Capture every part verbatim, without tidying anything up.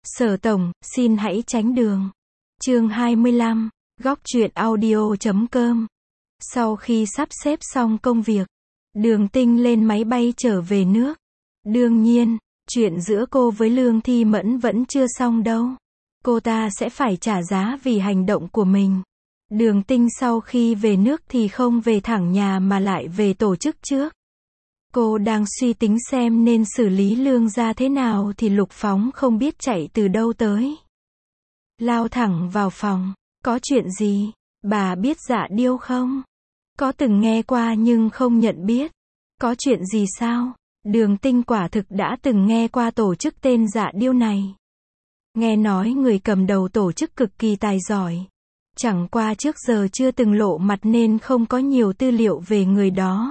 Sở tổng, xin hãy tránh đường. Chương hai mươi lăm, góc truyện audio chấm com. Sau khi sắp xếp xong công việc, Đường Tinh lên máy bay trở về nước. Đương nhiên, chuyện giữa cô với Lương Thi Mẫn vẫn chưa xong đâu. Cô ta sẽ phải trả giá vì hành động của mình. Đường Tinh sau khi về nước thì không về thẳng nhà mà lại về tổ chức trước. Cô đang suy tính xem nên xử lý Lương gia thế nào thì Lục Phóng không biết chạy từ đâu tới. Lao thẳng vào phòng. Có chuyện gì? Bà biết Dạ Điêu không? Có từng nghe qua nhưng không nhận biết. Có chuyện gì sao? Đường Tinh quả thực đã từng nghe qua tổ chức tên Dạ Điêu này. Nghe nói người cầm đầu tổ chức cực kỳ tài giỏi. Chẳng qua trước giờ chưa từng lộ mặt nên không có nhiều tư liệu về người đó.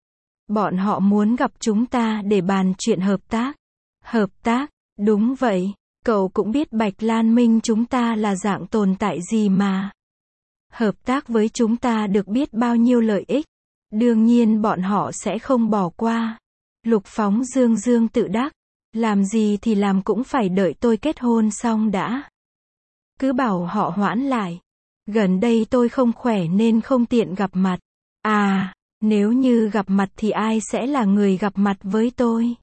Bọn họ muốn gặp chúng ta để bàn chuyện hợp tác. Hợp tác? Đúng vậy. Cậu cũng biết Bạch Lan Minh chúng ta là dạng tồn tại gì mà. Hợp tác với chúng ta được biết bao nhiêu lợi ích. Đương nhiên bọn họ sẽ không bỏ qua. Lục Phóng dương dương tự đắc. Làm gì thì làm cũng phải đợi tôi kết hôn xong đã. Cứ bảo họ hoãn lại. Gần đây tôi không khỏe nên không tiện gặp mặt. À, nếu như gặp mặt thì ai sẽ là người gặp mặt với tôi?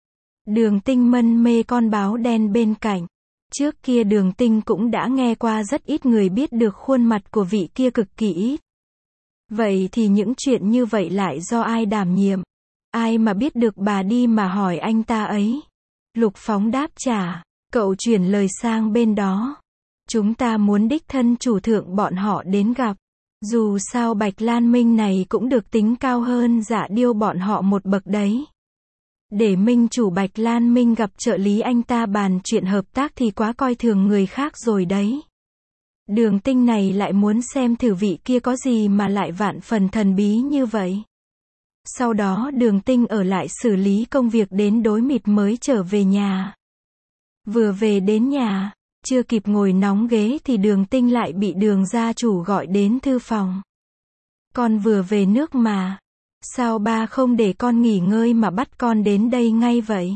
Đường Tinh mân mê con báo đen bên cạnh. Trước kia Đường Tinh cũng đã nghe qua rất ít người biết được khuôn mặt của vị kia cực kỳ ít. Vậy thì những chuyện như vậy lại do ai đảm nhiệm? Ai mà biết được bà đi mà hỏi anh ta ấy? Lục Phóng đáp trả. Cậu chuyển lời sang bên đó. Chúng ta muốn đích thân chủ thượng bọn họ đến gặp. Dù sao Bạch Lan Minh này cũng được tính cao hơn Dạ Điêu bọn họ một bậc đấy. Để minh chủ Bạch Lan Minh gặp trợ lý anh ta bàn chuyện hợp tác thì quá coi thường người khác rồi đấy. Đường Tinh này lại muốn xem thử vị kia có gì mà lại vạn phần thần bí như vậy. Sau đó Đường Tinh ở lại xử lý công việc đến đối mịt mới trở về nhà. Vừa về đến nhà, chưa kịp ngồi nóng ghế thì Đường Tinh lại bị Đường gia chủ gọi đến thư phòng. Con vừa về nước mà. Sao ba không để con nghỉ ngơi mà bắt con đến đây ngay vậy?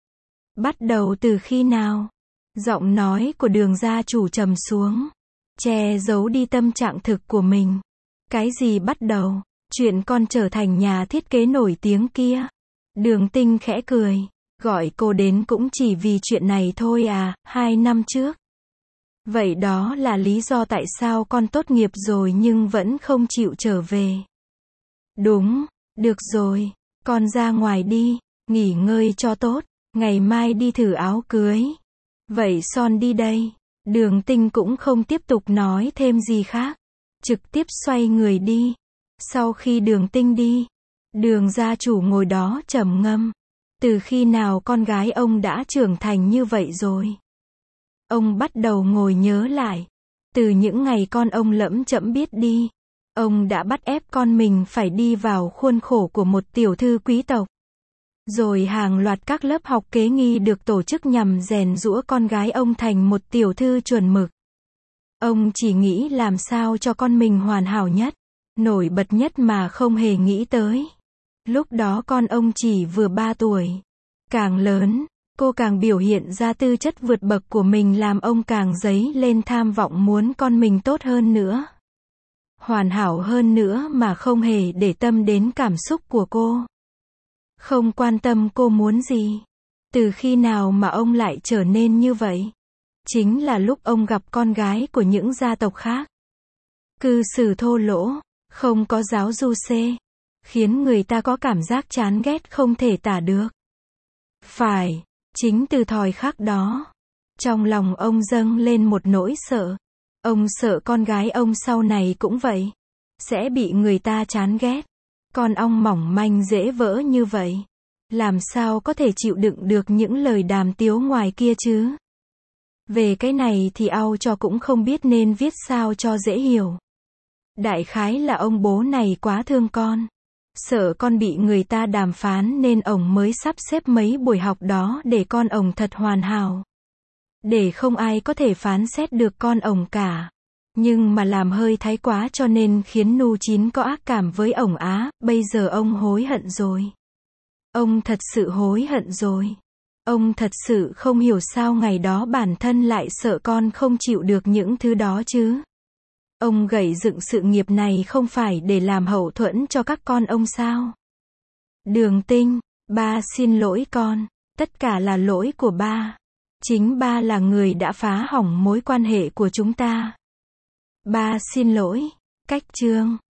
Bắt đầu từ khi nào? Giọng nói của Đường gia chủ trầm xuống. Che giấu đi tâm trạng thực của mình. Cái gì bắt đầu? Chuyện con trở thành nhà thiết kế nổi tiếng kia. Đường Tinh khẽ cười. Gọi cô đến cũng chỉ vì chuyện này thôi à, hai năm trước. Vậy đó là lý do tại sao con tốt nghiệp rồi nhưng vẫn không chịu trở về. Đúng, được rồi, con ra ngoài đi, nghỉ ngơi cho tốt, ngày mai đi thử áo cưới. Vậy Son đi đây. Đường Tinh cũng không tiếp tục nói thêm gì khác. Trực tiếp xoay người đi. Sau khi Đường Tinh đi, Đường gia chủ ngồi đó trầm ngâm. Từ khi nào con gái ông đã trưởng thành như vậy rồi? Ông bắt đầu ngồi nhớ lại. Từ những ngày con ông lẫm chẫm biết đi, ông đã bắt ép con mình phải đi vào khuôn khổ của một tiểu thư quý tộc. Rồi hàng loạt các lớp học kế nghi được tổ chức nhằm rèn giũa con gái ông thành một tiểu thư chuẩn mực. Ông chỉ nghĩ làm sao cho con mình hoàn hảo nhất, nổi bật nhất mà không hề nghĩ tới. Lúc đó con ông chỉ vừa ba tuổi. Càng lớn, cô càng biểu hiện ra tư chất vượt bậc của mình làm ông càng dấy lên tham vọng muốn con mình tốt hơn nữa. Hoàn hảo hơn nữa mà không hề để tâm đến cảm xúc của cô. Không quan tâm cô muốn gì. Từ khi nào mà ông lại trở nên như vậy? Chính là lúc ông gặp con gái của những gia tộc khác. Cư xử thô lỗ, không có giáo du xê, khiến người ta có cảm giác chán ghét không thể tả được. Phải, chính từ thời khắc đó, trong lòng ông dâng lên một nỗi sợ. Ông sợ con gái ông sau này cũng vậy, sẽ bị người ta chán ghét. Con ong mỏng manh dễ vỡ như vậy, làm sao có thể chịu đựng được những lời đàm tiếu ngoài kia chứ? Về cái này thì ao cho cũng không biết nên viết sao cho dễ hiểu. Đại khái là ông bố này quá thương con, sợ con bị người ta đàm phán nên ông mới sắp xếp mấy buổi học đó để con ông thật hoàn hảo. Để không ai có thể phán xét được con ông cả. Nhưng mà làm hơi thái quá cho nên khiến Nu Chín có ác cảm với ổng á, bây giờ ông hối hận rồi. Ông thật sự hối hận rồi. Ông thật sự không hiểu sao ngày đó bản thân lại sợ con không chịu được những thứ đó chứ. Ông gầy dựng sự nghiệp này không phải để làm hậu thuẫn cho các con ông sao? Đường Tinh, ba xin lỗi con. Tất cả là lỗi của ba. Chính ba là người đã phá hỏng mối quan hệ của chúng ta. Ba xin lỗi. Cách chương